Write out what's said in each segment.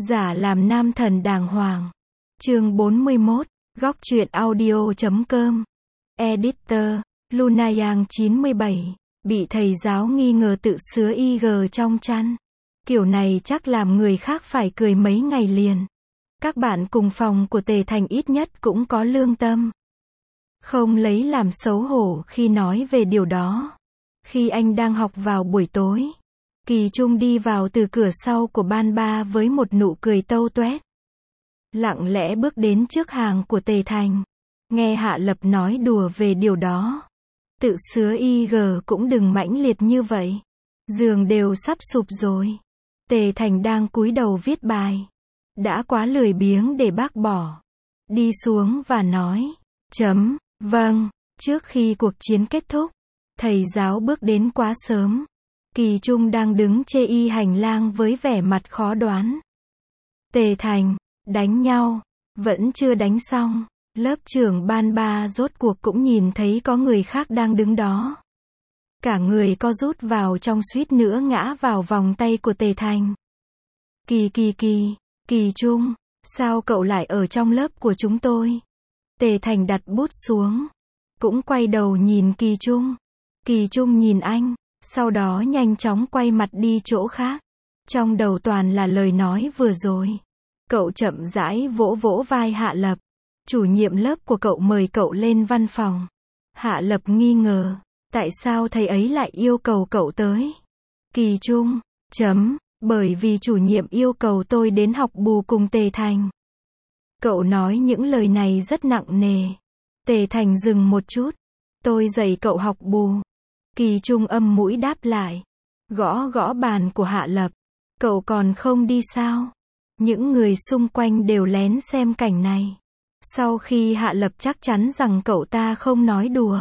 Giả làm nam thần đàng hoàng. Chương 41, góc truyện audio.com. Editor, Lunayang 97, bị thầy giáo nghi ngờ tự sứa IG trong chăn. Kiểu này chắc làm người khác phải cười mấy ngày liền. Các bạn cùng phòng của Tề Thành ít nhất cũng có lương tâm. Không lấy làm xấu hổ khi nói về điều đó. Khi anh đang học vào buổi tối, Kỳ Trung đi vào từ cửa sau của ban ba với một nụ cười tâu toét. Lặng lẽ bước đến trước hàng của Tề Thành. Nghe Hạ Lập nói đùa về điều đó. Tự sứa IG cũng đừng mãnh liệt như vậy. Giường đều sắp sụp rồi. Tề Thành đang cúi đầu viết bài. Đã quá lười biếng để bác bỏ. Đi xuống và nói. Vâng. Trước khi cuộc chiến kết thúc, thầy giáo bước đến quá sớm. Kỳ Trung đang đứng chê y hành lang với vẻ mặt khó đoán. Tề Thành, đánh nhau, vẫn chưa đánh xong. Lớp trưởng ban ba rốt cuộc cũng nhìn thấy có người khác đang đứng đó. Cả người co rút vào trong suýt nữa ngã vào vòng tay của Tề Thành. Kỳ Trung, sao cậu lại ở trong lớp của chúng tôi? Tề Thành đặt bút xuống, cũng quay đầu nhìn Kỳ Trung. Kỳ Trung nhìn anh, sau đó nhanh chóng quay mặt đi chỗ khác. Trong đầu toàn là lời nói vừa rồi. Cậu chậm rãi vỗ vỗ vai Hạ Lập. Chủ nhiệm lớp của cậu mời cậu lên văn phòng. Hạ Lập nghi ngờ, tại sao thầy ấy lại yêu cầu cậu tới? Kỳ Trung, bởi vì chủ nhiệm yêu cầu tôi đến học bù cùng Tề Thành. Cậu nói những lời này rất nặng nề. Tề Thành dừng một chút. Tôi dạy cậu học bù. Kỳ Trung âm mũi đáp lại. Gõ gõ bàn của Hạ Lập. Cậu còn không đi sao? Những người xung quanh đều lén xem cảnh này. Sau khi Hạ Lập chắc chắn rằng cậu ta không nói đùa,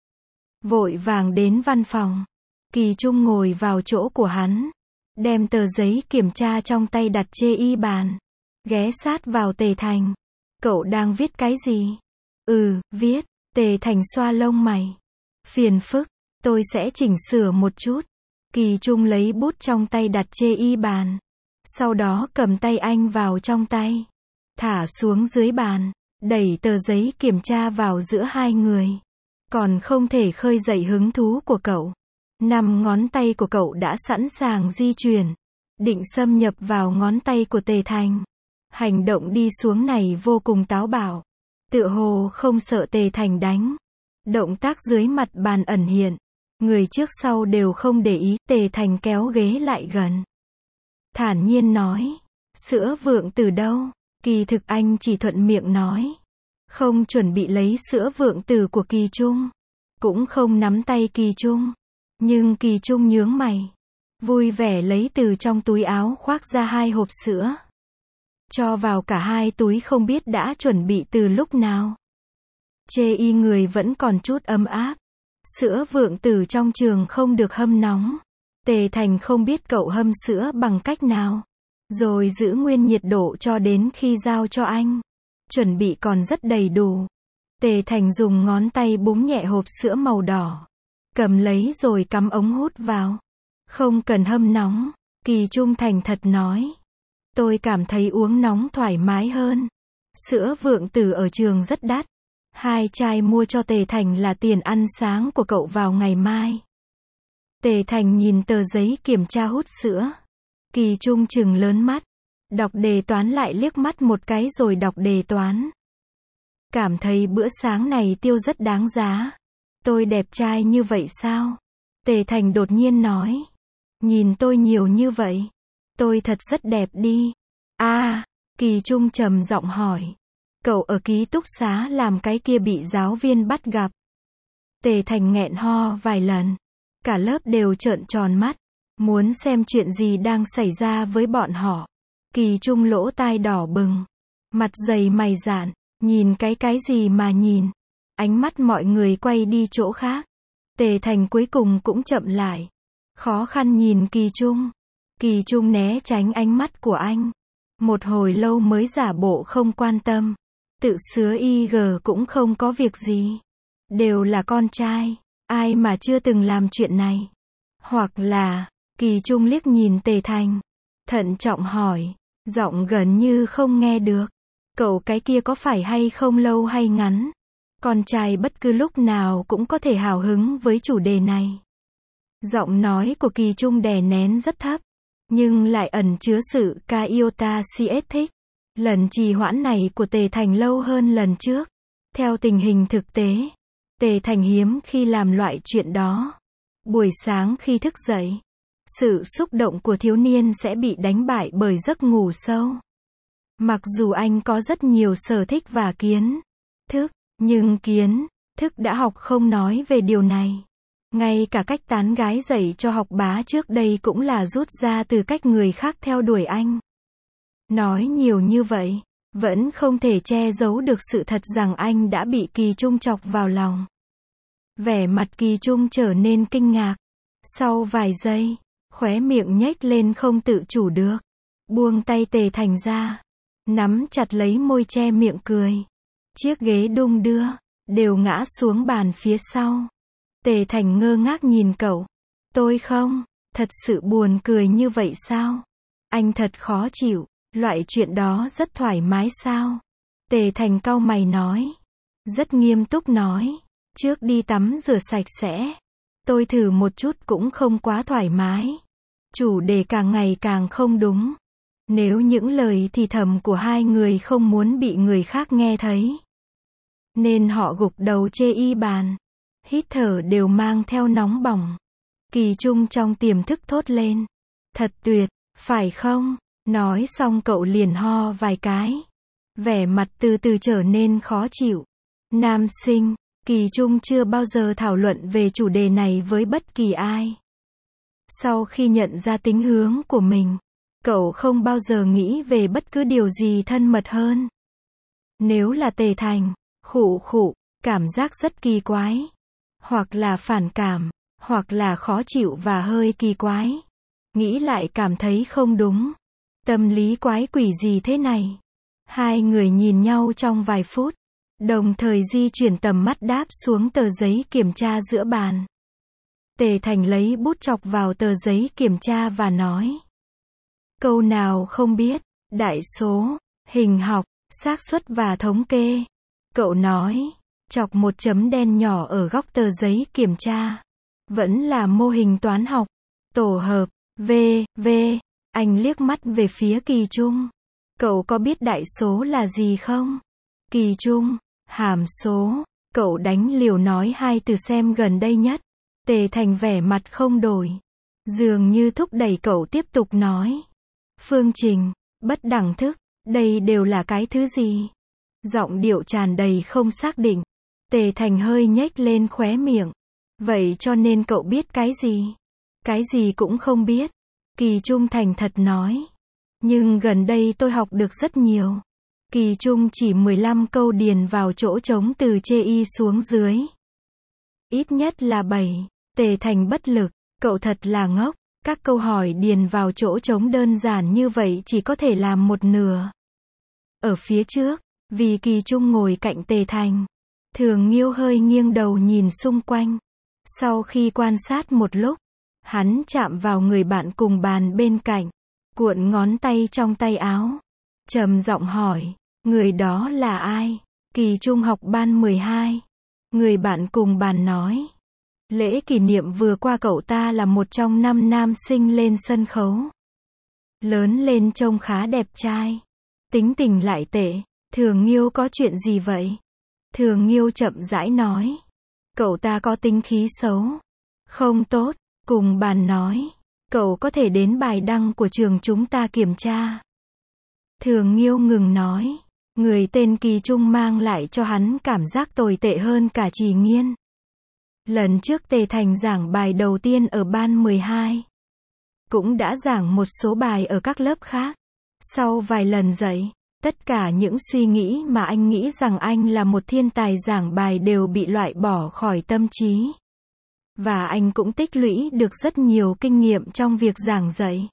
vội vàng đến văn phòng. Kỳ Trung ngồi vào chỗ của hắn, đem tờ giấy kiểm tra trong tay đặt chê y bàn, ghé sát vào Tề Thành. Cậu đang viết cái gì? Viết. Tề Thành xoa lông mày. Phiền phức, tôi sẽ chỉnh sửa một chút. Kỳ Trung lấy bút trong tay đặt chê y bàn, sau đó cầm tay anh vào trong tay, thả xuống dưới bàn, đẩy tờ giấy kiểm tra vào giữa hai người. Còn không thể khơi dậy hứng thú của cậu. 5 ngón tay của cậu đã sẵn sàng di chuyển, định xâm nhập vào ngón tay của Tề Thành. Hành động đi xuống này vô cùng táo bạo, tựa hồ không sợ Tề Thành đánh. Động tác dưới mặt bàn ẩn hiện, người trước sau đều không để ý. Tề Thành kéo ghế lại gần, thản nhiên nói, sữa vượng từ đâu? Kỳ thực anh chỉ thuận miệng nói, không chuẩn bị lấy sữa vượng từ của Kỳ Trung, cũng không nắm tay Kỳ Trung. Nhưng Kỳ Trung nhướng mày, vui vẻ lấy từ trong túi áo khoác ra 2 hộp sữa, cho vào cả 2 túi không biết đã chuẩn bị từ lúc nào. Chê y người vẫn còn chút ấm áp. Sữa vượng từ trong trường không được hâm nóng. Tề Thành không biết cậu hâm sữa bằng cách nào, rồi giữ nguyên nhiệt độ cho đến khi giao cho anh. Chuẩn bị còn rất đầy đủ. Tề Thành dùng ngón tay búng nhẹ hộp sữa màu đỏ, cầm lấy rồi cắm ống hút vào. Không cần hâm nóng. Kỳ Trung thành thật nói, tôi cảm thấy uống nóng thoải mái hơn. Sữa vượng từ ở trường rất đắt. 2 chai mua cho Tề Thành là tiền ăn sáng của cậu vào ngày mai. Tề Thành nhìn tờ giấy kiểm tra hút sữa. Kỳ Trung trừng lớn mắt, đọc đề toán lại liếc mắt một cái rồi đọc đề toán. Cảm thấy bữa sáng này tiêu rất đáng giá. Tôi đẹp trai như vậy sao? Tề Thành đột nhiên nói. Nhìn tôi nhiều như vậy, tôi thật rất đẹp đi. Kỳ Trung trầm giọng hỏi. Cậu ở ký túc xá làm cái kia bị giáo viên bắt gặp. Tề Thành nghẹn ho vài lần. Cả lớp đều trợn tròn mắt, muốn xem chuyện gì đang xảy ra với bọn họ. Kỳ Trung lỗ tai đỏ bừng, mặt dày mày dạn, nhìn cái gì mà nhìn. Ánh mắt mọi người quay đi chỗ khác. Tề Thành cuối cùng cũng chậm lại, khó khăn nhìn Kỳ Trung. Kỳ Trung né tránh ánh mắt của anh, một hồi lâu mới giả bộ không quan tâm. Tự sứa IG cũng không có việc gì, đều là con trai, ai mà chưa từng làm chuyện này. Hoặc là, Kỳ Trung liếc nhìn Tề Thành, thận trọng hỏi, Giọng gần như không nghe được. Cậu cái kia có phải hay không lâu hay ngắn? Con trai bất cứ lúc nào cũng có thể hào hứng với chủ đề này. Giọng nói của Kỳ Trung đè nén rất thấp, nhưng lại ẩn chứa sự ca iota cs thích. Lần trì hoãn này của Tề Thành lâu hơn lần trước. Theo tình hình thực tế, Tề Thành hiếm khi làm loại chuyện đó. Buổi sáng khi thức dậy, sự xúc động của thiếu niên sẽ bị đánh bại bởi giấc ngủ sâu. Mặc dù anh có rất nhiều sở thích và kiến thức, nhưng kiến thức đã học không nói về điều này. Ngay cả cách tán gái dạy cho học bá trước đây cũng là rút ra từ cách người khác theo đuổi anh. Nói nhiều như vậy, vẫn không thể che giấu được sự thật rằng anh đã bị Kỳ Trung chọc vào lòng. Vẻ mặt Kỳ Trung trở nên kinh ngạc. Sau vài giây, khóe miệng nhếch lên không tự chủ được. Buông tay Tề Thành ra, nắm chặt lấy môi che miệng cười. Chiếc ghế đung đưa, đều ngã xuống bàn phía sau. Tề Thành ngơ ngác nhìn cậu. Tôi không, thật sự buồn cười như vậy sao? Anh thật khó chịu, loại chuyện đó rất thoải mái sao? Tề Thành cau mày nói. Rất nghiêm túc nói. Trước đi tắm rửa sạch sẽ. Tôi thử một chút cũng không quá thoải mái. Chủ đề càng ngày càng không đúng. Nếu những lời thì thầm của hai người không muốn bị người khác nghe thấy, nên họ gục đầu chê y bàn. Hít thở đều mang theo nóng bỏng. Kỳ Trung trong tiềm thức thốt lên. Thật tuyệt, phải không? Nói xong cậu liền ho vài cái. Vẻ mặt từ từ trở nên khó chịu. Nam sinh, Kỳ Trung chưa bao giờ thảo luận về chủ đề này với bất kỳ ai. Sau khi nhận ra tính hướng của mình, cậu không bao giờ nghĩ về bất cứ điều gì thân mật hơn. Nếu là Tề Thành, khụ khụ, cảm giác rất kỳ quái. Hoặc là phản cảm, hoặc là khó chịu và hơi kỳ quái. Nghĩ lại cảm thấy không đúng. Tâm lý quái quỷ gì thế này? Hai người nhìn nhau trong vài phút, đồng thời di chuyển tầm mắt đáp xuống tờ giấy kiểm tra giữa bàn. Tề Thành lấy bút chọc vào tờ giấy kiểm tra và nói. Câu nào không biết, đại số, hình học, xác suất và thống kê. Cậu nói, chọc một chấm đen nhỏ ở góc tờ giấy kiểm tra. Vẫn là mô hình toán học, tổ hợp, v. Anh liếc mắt về phía Kỳ Trung. Cậu có biết đại số là gì không? Kỳ Trung, hàm số. Cậu đánh liều nói hai từ xem gần đây nhất. Tề Thành vẻ mặt không đổi. Dường như thúc đẩy cậu tiếp tục nói. Phương trình, bất đẳng thức, đây đều là cái thứ gì? Giọng điệu tràn đầy không xác định. Tề Thành hơi nhếch lên khóe miệng. Vậy cho nên cậu biết cái gì? Cái gì cũng không biết. Kỳ Trung thành thật nói. Nhưng gần đây tôi học được rất nhiều. Kỳ Trung chỉ 15 câu điền vào chỗ trống từ chê y xuống dưới. Ít nhất là 7. Tề Thành bất lực. Cậu thật là ngốc. Các câu hỏi điền vào chỗ trống đơn giản như vậy chỉ có thể làm một nửa. Ở phía trước, vì Kỳ Trung ngồi cạnh Tề Thành, Thường Nghiêu hơi nghiêng đầu nhìn xung quanh. Sau khi quan sát một lúc, hắn chạm vào người bạn cùng bàn bên cạnh, cuộn ngón tay trong tay áo, trầm giọng hỏi, người đó là ai? Kỳ Trung học ban 12. Người bạn cùng bàn nói. Lễ kỷ niệm vừa qua cậu ta là một trong 5 nam sinh lên sân khấu. Lớn lên trông khá đẹp trai. Tính tình lại tệ. Thường Nghiêu có chuyện gì vậy? Thường Nghiêu chậm rãi nói. Cậu ta có tính khí xấu. Không tốt. Cùng bàn nói. Cậu có thể đến bài đăng của trường chúng ta kiểm tra. Thường Nghiêu ngừng nói. Người tên Kỳ Trung mang lại cho hắn cảm giác tồi tệ hơn cả Trì Nghiên. Lần trước Tề Thành giảng bài đầu tiên ở ban 12. Cũng đã giảng một số bài ở các lớp khác. Sau vài lần dạy, tất cả những suy nghĩ mà anh nghĩ rằng anh là một thiên tài giảng bài đều bị loại bỏ khỏi tâm trí. Và anh cũng tích lũy được rất nhiều kinh nghiệm trong việc giảng dạy.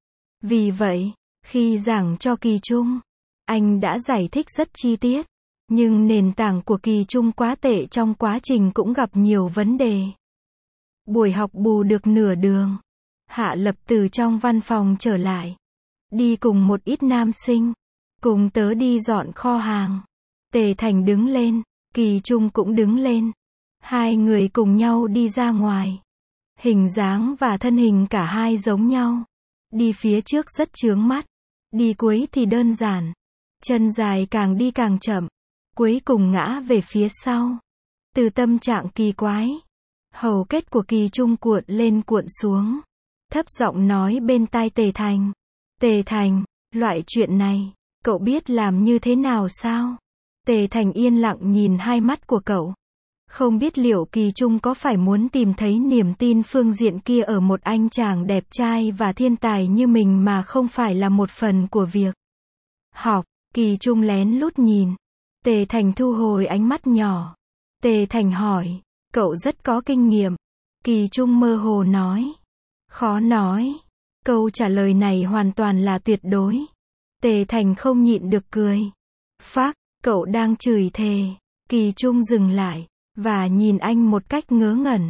Vì vậy, khi giảng cho Kỳ Trung, anh đã giải thích rất chi tiết. Nhưng nền tảng của Kỳ Trung quá tệ, trong quá trình cũng gặp nhiều vấn đề. Buổi học bù được nửa đường. Hạ Lập từ trong văn phòng trở lại. đi cùng một ít nam sinh. Cùng tớ đi dọn kho hàng. Tề Thành đứng lên, Kỳ Trung cũng đứng lên. Hai người cùng nhau đi ra ngoài. Hình dáng và thân hình cả hai giống nhau. Đi phía trước rất chướng mắt. Đi cuối thì đơn giản. Chân dài càng đi càng chậm. Cuối cùng ngã về phía sau. Từ tâm trạng kỳ quái. Hầu kết của Kỳ Trung cuộn lên cuộn xuống. Thấp giọng nói bên tai Tề Thành. Tề Thành, loại chuyện này, cậu biết làm như thế nào sao? Tề Thành yên lặng nhìn hai mắt của cậu. Không biết liệu Kỳ Trung có phải muốn tìm thấy niềm tin phương diện kia ở một anh chàng đẹp trai và thiên tài như mình mà không phải là một phần của việc học. Kỳ Trung lén lút nhìn. Tề Thành thu hồi ánh mắt nhỏ. Tề Thành hỏi, cậu rất có kinh nghiệm. Kỳ Trung mơ hồ nói. Khó nói. Câu trả lời này hoàn toàn là tuyệt đối. Tề Thành không nhịn được cười. Phác, cậu đang chửi thề. Kỳ Trung dừng lại, và nhìn anh một cách ngớ ngẩn.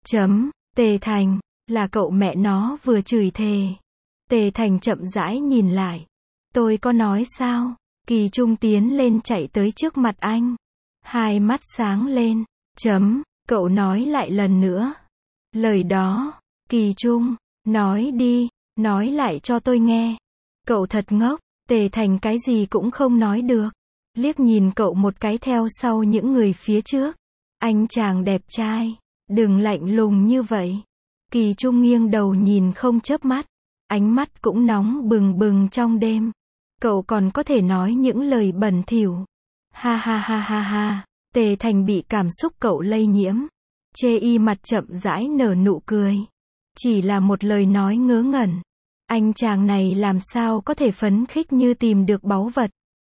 Tề Thành, là cậu mẹ nó vừa chửi thề. Tề Thành chậm rãi nhìn lại. Tôi có nói sao? Kỳ Trung tiến lên chạy tới trước mặt anh. Hai mắt sáng lên. Cậu nói lại lần nữa. Lời đó. Kỳ Trung, nói đi, nói lại cho tôi nghe. Cậu thật ngốc. Tề Thành cái gì cũng không nói được. Liếc nhìn cậu một cái theo sau những người phía trước. Anh chàng đẹp trai, đừng lạnh lùng như vậy. Kỳ Trung nghiêng đầu nhìn không chớp mắt. Ánh mắt cũng nóng bừng bừng trong đêm. Cậu còn có thể nói những lời bẩn thỉu. Ha ha ha ha ha. Tề Thành bị cảm xúc cậu lây nhiễm. Chê y mặt chậm rãi nở nụ cười. Chỉ là một lời nói ngớ ngẩn. Anh chàng này làm sao có thể phấn khích như tìm được báu vật.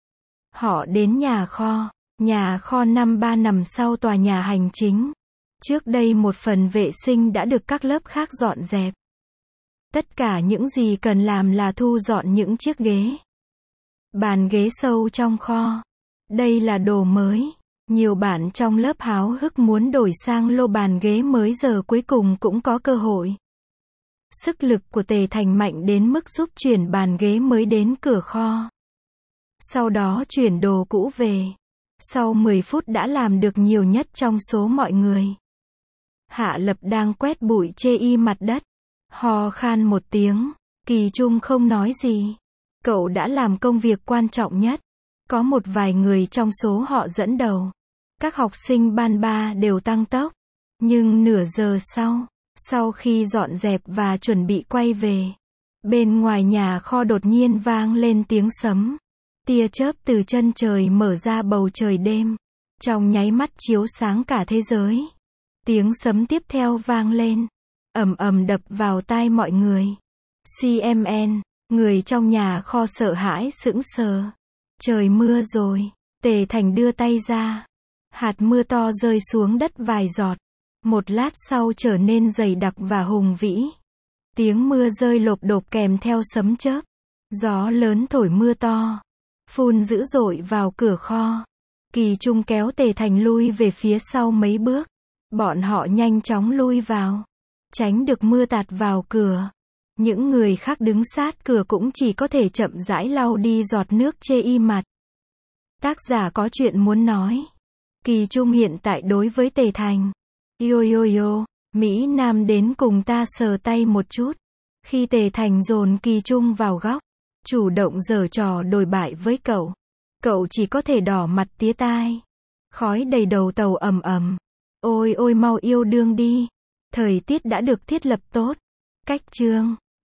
Họ đến nhà kho. Nhà kho năm 3 nằm sau tòa nhà hành chính. Trước đây một phần vệ sinh đã được các lớp khác dọn dẹp. Tất cả những gì cần làm là thu dọn những chiếc ghế. Bàn ghế sâu trong kho. Đây là đồ mới. Nhiều bạn trong lớp háo hức muốn đổi sang lô bàn ghế mới giờ cuối cùng cũng có cơ hội. Sức lực của Tề Thành mạnh đến mức giúp chuyển bàn ghế mới đến cửa kho. Sau đó chuyển đồ cũ về. Sau 10 phút đã làm được nhiều nhất trong số mọi người. Hạ Lập đang quét bụi chê y mặt đất. Ho khan một tiếng. Kỳ Trung không nói gì. Cậu đã làm công việc quan trọng nhất. Có một vài người trong số họ dẫn đầu. Các học sinh ban 3 đều tăng tốc. Nhưng nửa giờ sau khi dọn dẹp và chuẩn bị quay về, bên ngoài nhà kho đột nhiên vang lên tiếng sấm. Tia chớp từ chân trời mở ra bầu trời đêm. Trong nháy mắt chiếu sáng cả thế giới. Tiếng sấm tiếp theo vang lên. Ầm ầm đập vào tai mọi người. CMN, người trong nhà kho sợ hãi sững sờ. Trời mưa rồi. Tề Thành đưa tay ra. Hạt mưa to rơi xuống đất vài giọt. Một lát sau trở nên dày đặc và hùng vĩ. Tiếng mưa rơi lộp độp kèm theo sấm chớp. Gió lớn thổi mưa to. Phun dữ dội vào cửa kho. Kỳ Trung kéo Tề Thành lui về phía sau mấy bước. Bọn họ nhanh chóng lui vào. Tránh được mưa tạt vào cửa. Những người khác đứng sát cửa cũng chỉ có thể chậm rãi lau đi giọt nước chê y mặt. Tác giả có chuyện muốn nói. Kỳ Trung hiện tại đối với Tề Thành. Yo yo yo, Mỹ Nam đến cùng ta sờ tay một chút. Khi Tề Thành dồn Kỳ Trung vào góc. Chủ động giở trò đồi bại với cậu. Cậu chỉ có thể đỏ mặt tía tai. Khói đầy đầu tàu ầm ầm. Ôi ôi mau yêu đương đi. Thời tiết đã được thiết lập tốt. Cách chương